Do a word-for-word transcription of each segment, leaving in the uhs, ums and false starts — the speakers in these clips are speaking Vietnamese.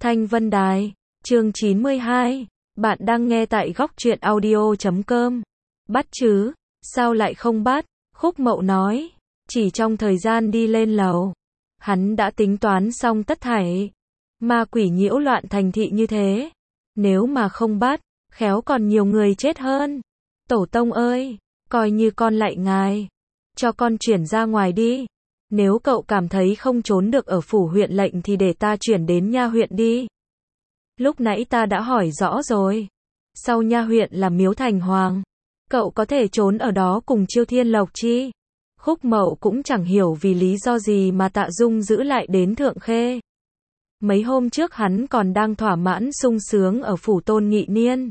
Thanh Vân Đài, chương chín mươi hai, bạn đang nghe tại góc truyện audio chấm com. Bắt chứ, sao lại không bắt? Khúc Mậu nói, chỉ trong thời gian đi lên lầu, hắn đã tính toán xong tất thảy. Ma quỷ nhiễu loạn thành thị như thế, nếu mà không bắt, khéo còn nhiều người chết hơn. Tổ tông ơi, coi như con lạy ngài, cho con chuyển ra ngoài đi. Nếu cậu cảm thấy không trốn được ở phủ huyện lệnh thì để ta chuyển đến nha huyện đi. Lúc nãy ta đã hỏi rõ rồi. Sau nha huyện là Miếu Thành Hoàng. Cậu có thể trốn ở đó cùng Chiêu Thiên Lộc Chi. Khúc Mậu cũng chẳng hiểu vì lý do gì mà Tạ Dung giữ lại đến Thượng Khê. Mấy hôm trước hắn còn đang thỏa mãn sung sướng ở phủ Tôn Nghị Niên.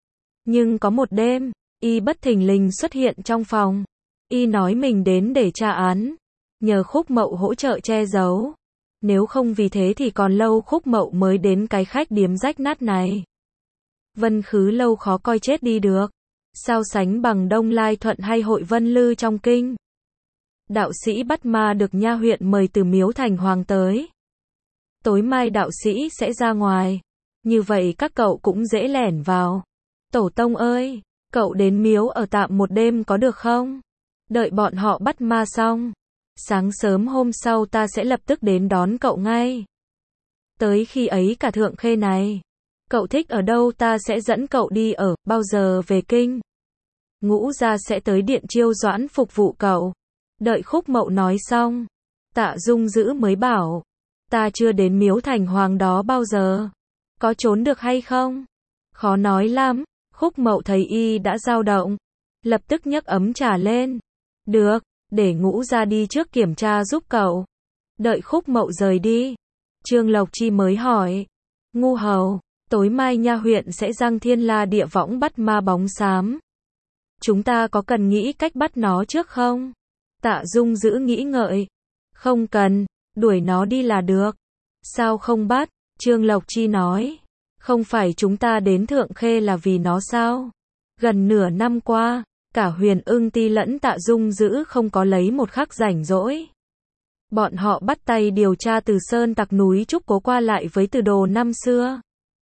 Nhưng có một đêm, y bất thình lình xuất hiện trong phòng. Y nói mình đến để tra án. Nhờ Khúc Mậu hỗ trợ che giấu. Nếu không vì thế thì còn lâu Khúc Mậu mới đến cái khách điếm rách nát này. Vân Khứ Lâu khó coi chết đi được. Sao sánh bằng Đông Lai Thuận hay Hội Vân Lư trong kinh. Đạo sĩ bắt ma được nha huyện mời từ Miếu Thành Hoàng tới. Tối mai đạo sĩ sẽ ra ngoài. Như vậy các cậu cũng dễ lẻn vào. Tổ tông ơi, cậu đến miếu ở tạm một đêm có được không? Đợi bọn họ bắt ma xong. Sáng sớm hôm sau ta sẽ lập tức đến đón cậu ngay. Tới khi ấy cả Thượng Khê này, cậu thích ở đâu ta sẽ dẫn cậu đi ở, bao giờ về kinh. Ngũ gia sẽ tới Điện Chiêu Doãn phục vụ cậu. Đợi Khúc Mậu nói xong, Tạ Dung giữ mới bảo, ta chưa đến Miếu Thành Hoàng đó bao giờ. Có trốn được hay không? Khó nói lắm. Khúc Mậu thấy y đã dao động, lập tức nhấc ấm trà lên. Được. Để Ngũ gia đi trước kiểm tra giúp cậu. Đợi Khúc Mậu rời đi, Trương Lộc Chi mới hỏi, Ngu hầu, tối mai nha huyện sẽ giăng Thiên La Địa Võng bắt ma bóng xám. Chúng ta có cần nghĩ cách bắt nó trước không? Tạ Dung giữ nghĩ ngợi. Không cần, đuổi nó đi là được. Sao không bắt? Trương Lộc Chi nói. Không phải chúng ta đến Thượng Khê là vì nó sao? Gần nửa năm qua, cả Huyền Ưng Ti lẫn Tạ Dung giữ không có lấy một khắc rảnh rỗi. Bọn họ bắt tay điều tra Từ Sơn tặc núi Trúc Cố qua lại với Từ Đồ năm xưa.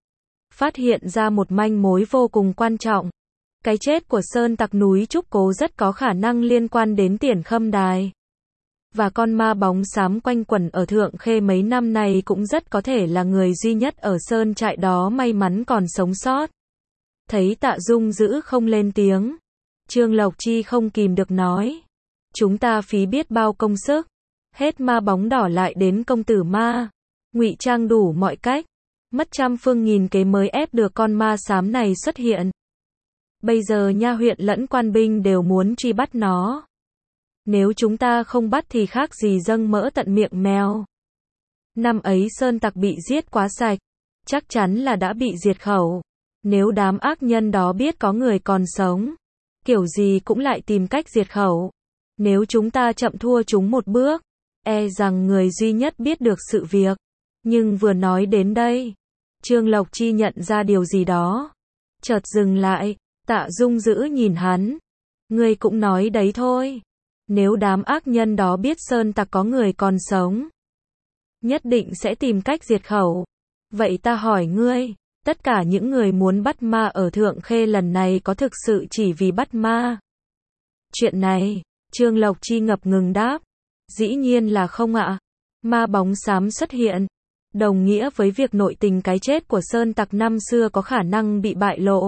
Phát hiện ra một manh mối vô cùng quan trọng. Cái chết của Sơn tặc núi Trúc Cố rất có khả năng liên quan đến Tiền Khâm Đài. Và con ma bóng xám quanh quẩn ở Thượng Khê mấy năm này cũng rất có thể là người duy nhất ở Sơn trại đó may mắn còn sống sót. Thấy Tạ Dung giữ không lên tiếng, Trương Lộc Chi không kìm được nói. Chúng ta phí biết bao công sức. Hết ma bóng đỏ lại đến công tử ma. Ngụy trang đủ mọi cách. Mất trăm phương nghìn kế mới ép được con ma xám này xuất hiện. Bây giờ nha huyện lẫn quan binh đều muốn truy bắt nó. Nếu chúng ta không bắt thì khác gì dâng mỡ tận miệng mèo. Năm ấy Sơn tặc bị giết quá sạch. Chắc chắn là đã bị diệt khẩu. Nếu đám ác nhân đó biết có người còn sống, kiểu gì cũng lại tìm cách diệt khẩu. Nếu chúng ta chậm thua chúng một bước, e rằng người duy nhất biết được sự việc. Nhưng vừa nói đến đây, Trương Lộc Chi nhận ra điều gì đó. Chợt dừng lại, Tạ Dung giữ nhìn hắn. Ngươi cũng nói đấy thôi. Nếu đám ác nhân đó biết Sơn tặc có người còn sống, nhất định sẽ tìm cách diệt khẩu. Vậy ta hỏi ngươi, tất cả những người muốn bắt ma ở Thượng Khê lần này có thực sự chỉ vì bắt ma? Chuyện này, Trương Lộc Chi ngập ngừng đáp. Dĩ nhiên là không ạ. Ma bóng xám xuất hiện, đồng nghĩa với việc nội tình cái chết của Sơn tặc năm xưa có khả năng bị bại lộ.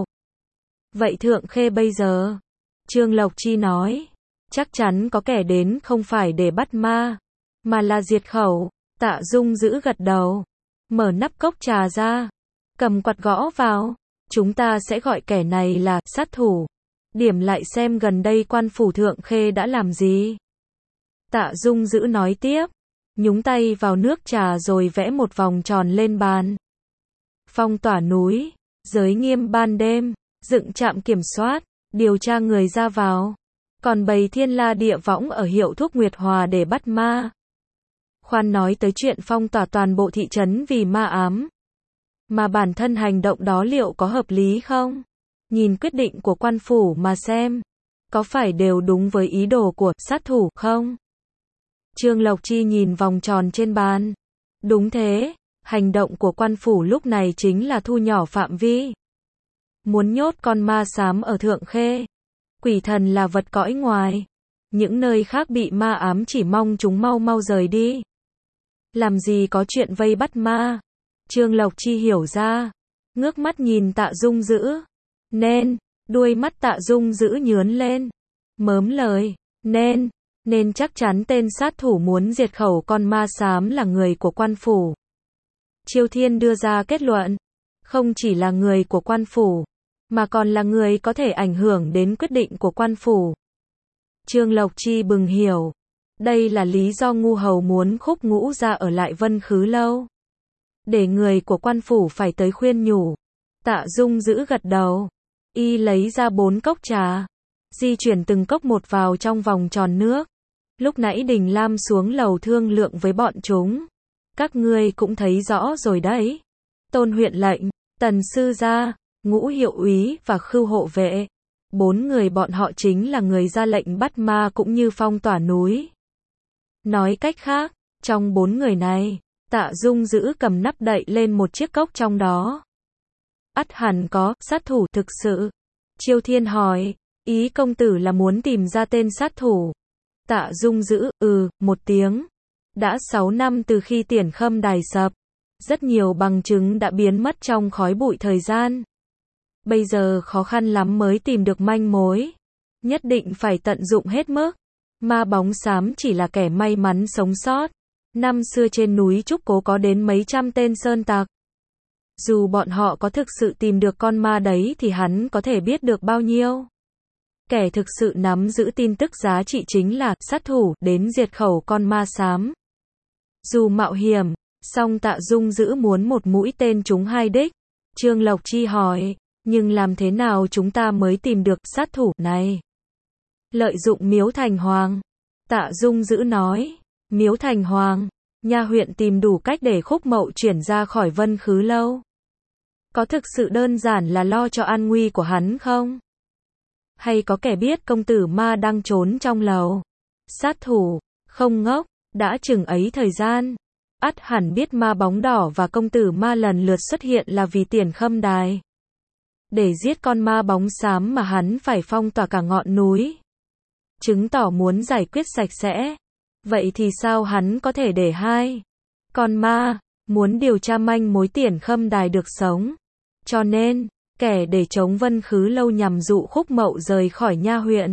Vậy Thượng Khê bây giờ? Trương Lộc Chi nói. Chắc chắn có kẻ đến không phải để bắt ma, mà là diệt khẩu. Tạ Dung giữ gật đầu. Mở nắp cốc trà ra. Cầm quạt gõ vào. Chúng ta sẽ gọi kẻ này là sát thủ. Điểm lại xem gần đây quan phủ Thượng Khê đã làm gì. Tạ Dung giữ nói tiếp. Nhúng tay vào nước trà rồi vẽ một vòng tròn lên bàn. Phong tỏa núi. Giới nghiêm ban đêm. Dựng trạm kiểm soát. Điều tra người ra vào. Còn bày Thiên La Địa Võng ở hiệu thuốc Nguyệt Hòa để bắt ma. Khoan nói tới chuyện phong tỏa toàn bộ thị trấn vì ma ám. Mà bản thân hành động đó liệu có hợp lý không? Nhìn quyết định của quan phủ mà xem. Có phải đều đúng với ý đồ của sát thủ không? Trương Lộc Chi nhìn vòng tròn trên bàn. Đúng thế. Hành động của quan phủ lúc này chính là thu nhỏ phạm vi. Muốn nhốt con ma xám ở Thượng Khê. Quỷ thần là vật cõi ngoài. Những nơi khác bị ma ám chỉ mong chúng mau mau rời đi. Làm gì có chuyện vây bắt ma. Trương Lộc Chi hiểu ra. Ngước mắt nhìn Tạ Dung Dữ. Nên, đuôi mắt Tạ Dung Dữ nhướn lên. Mớm lời, nên, nên chắc chắn tên sát thủ muốn diệt khẩu con ma xám là người của quan phủ. Chiêu Thiên đưa ra kết luận. Không chỉ là người của quan phủ, mà còn là người có thể ảnh hưởng đến quyết định của quan phủ. Trương Lộc Chi bừng hiểu. Đây là lý do Ngu Hầu muốn Khúc Ngũ ra ở lại Vân Khứ Lâu. Để người của quan phủ phải tới khuyên nhủ. Tạ Dung Dữ gật đầu. Y lấy ra bốn cốc trà. Di chuyển từng cốc một vào trong vòng tròn nước. Lúc nãy Đình Lam xuống lầu thương lượng với bọn chúng. Các ngươi cũng thấy rõ rồi đấy. Tôn huyện lệnh, Tần sư gia, Ngũ hiệu úy và Khưu hộ vệ. Bốn người bọn họ chính là người ra lệnh bắt ma cũng như phong tỏa núi. Nói cách khác, trong bốn người này, Tạ Dung Dữ cầm nắp đậy lên một chiếc cốc trong đó. Ắt hẳn có sát thủ thực sự. Chiêu Thiên hỏi, ý công tử là muốn tìm ra tên sát thủ. Tạ Dung Dữ, ừ, một tiếng. Đã sáu năm từ khi Tiền Khâm đài sập. Rất nhiều bằng chứng đã biến mất trong khói bụi thời gian. Bây giờ khó khăn lắm mới tìm được manh mối. Nhất định phải tận dụng hết mức. Ma bóng xám chỉ là kẻ may mắn sống sót. Năm xưa trên núi Trúc Cố có đến mấy trăm tên sơn tặc. Dù bọn họ có thực sự tìm được con ma đấy thì hắn có thể biết được bao nhiêu. Kẻ thực sự nắm giữ tin tức giá trị chính là sát thủ đến diệt khẩu con ma xám. Dù mạo hiểm, song Tạ Dung Dữ muốn một mũi tên trúng hai đích. Trương Lộc Chi hỏi, nhưng làm thế nào chúng ta mới tìm được sát thủ này? Lợi dụng Miếu Thành Hoàng. Tạ Dung Dữ nói, Miếu Thành Hoàng, nha huyện tìm đủ cách để Khúc Mậu chuyển ra khỏi Vân Khứ Lâu. Có thực sự đơn giản là lo cho an nguy của hắn không? Hay có kẻ biết công tử ma đang trốn trong lầu? Sát thủ, không ngốc, đã chừng ấy thời gian. Ắt hẳn biết ma bóng đỏ và công tử ma lần lượt xuất hiện là vì Tiền Khâm đài. Để giết con ma bóng xám mà hắn phải phong tỏa cả ngọn núi. Chứng tỏ muốn giải quyết sạch sẽ. Vậy thì sao hắn có thể để hai con ma, muốn điều tra manh mối Tiền Khâm đài được sống. Cho nên, kẻ để chống Vân Khứ Lâu nhằm dụ Khúc Mậu rời khỏi nha huyện.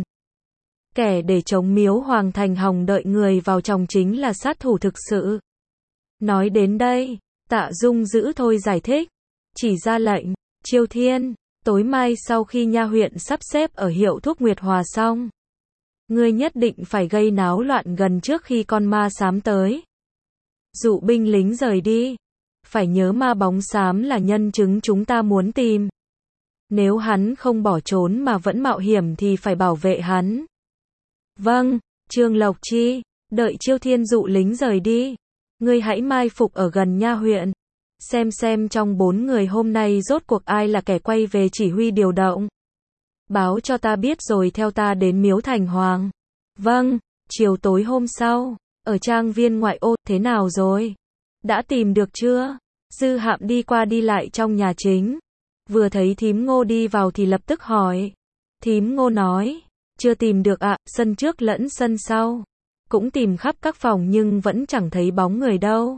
Kẻ để chống Miếu Hoàng Thành Hồng đợi người vào trong chính là sát thủ thực sự. Nói đến đây, Tạ Dung Dữ thôi giải thích. Chỉ ra lệnh, Chiêu Thiên, tối mai sau khi nha huyện sắp xếp ở hiệu thuốc Nguyệt Hòa xong. Ngươi nhất định phải gây náo loạn gần trước khi con ma xám tới. Dụ binh lính rời đi. Phải nhớ ma bóng xám là nhân chứng chúng ta muốn tìm. Nếu hắn không bỏ trốn mà vẫn mạo hiểm thì phải bảo vệ hắn. Vâng, Trương Lộc Chi, đợi Chiêu Thiên dụ lính rời đi. Ngươi hãy mai phục ở gần nha huyện. Xem xem trong bốn người hôm nay rốt cuộc ai là kẻ quay về chỉ huy điều động. Báo cho ta biết rồi theo ta đến Miếu Thành Hoàng. Vâng, chiều tối hôm sau, ở trang viên ngoại ô, thế nào rồi? Đã tìm được chưa? Dư Hạm đi qua đi lại trong nhà chính. Vừa thấy thím Ngô đi vào thì lập tức hỏi. Thím Ngô nói, chưa tìm được ạ, sân trước lẫn sân sau. Cũng tìm khắp các phòng nhưng vẫn chẳng thấy bóng người đâu.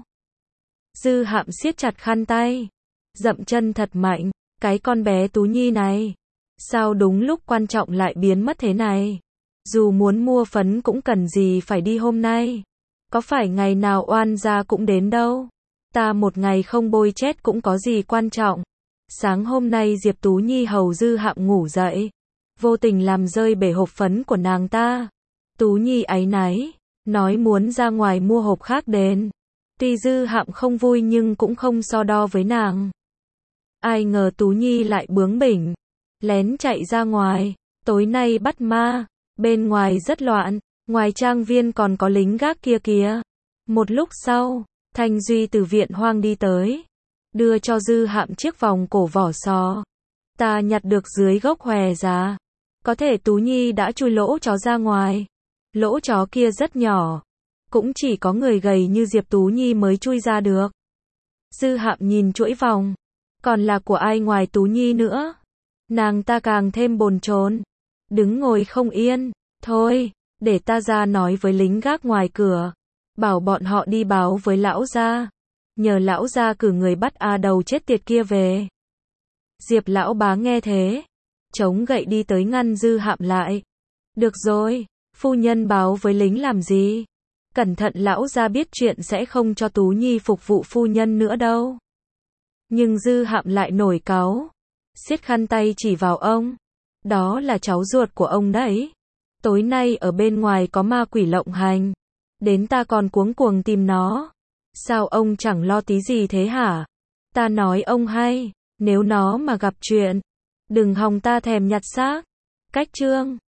Dư Hạm siết chặt khăn tay. Dậm chân thật mạnh, cái con bé Tú Nhi này. Sao đúng lúc quan trọng lại biến mất thế này? Dù muốn mua phấn cũng cần gì phải đi hôm nay. Có phải ngày nào oan gia cũng đến đâu. Ta một ngày không bôi chết cũng có gì quan trọng. Sáng hôm nay Diệp Tú Nhi hầu Dư Hạm ngủ dậy. Vô tình làm rơi bể hộp phấn của nàng ta. Tú Nhi áy náy, nói muốn ra ngoài mua hộp khác đến. Tuy Dư Hạm không vui nhưng cũng không so đo với nàng. Ai ngờ Tú Nhi lại bướng bỉnh. Lén chạy ra ngoài. Tối nay bắt ma. Bên ngoài rất loạn. Ngoài trang viên còn có lính gác kia kìa. Một lúc sau, Thanh Duy từ viện hoang đi tới. Đưa cho Dư Hạm chiếc vòng cổ vỏ sò. Ta nhặt được dưới gốc hòe già. Có thể Tú Nhi đã chui lỗ chó ra ngoài. Lỗ chó kia rất nhỏ. Cũng chỉ có người gầy như Diệp Tú Nhi mới chui ra được. Dư Hạm nhìn chuỗi vòng. Còn là của ai ngoài Tú Nhi nữa? Nàng ta càng thêm bồn chồn, đứng ngồi không yên. Thôi, để ta ra nói với lính gác ngoài cửa, bảo bọn họ đi báo với lão gia, nhờ lão gia cử người bắt A đầu chết tiệt kia về. Diệp lão bá nghe thế, chống gậy đi tới ngăn Dư Hạm lại. Được rồi, phu nhân báo với lính làm gì? Cẩn thận lão gia biết chuyện sẽ không cho Tú Nhi phục vụ phu nhân nữa đâu. Nhưng Dư Hạm lại nổi cáu, siết khăn tay chỉ vào ông. Đó là cháu ruột của ông đấy. Tối nay ở bên ngoài có ma quỷ lộng hành, đến ta còn cuống cuồng tìm nó. Sao ông chẳng lo tí gì thế hả? Ta nói ông hay, nếu nó mà gặp chuyện, đừng hòng ta thèm nhặt xác. Cách chương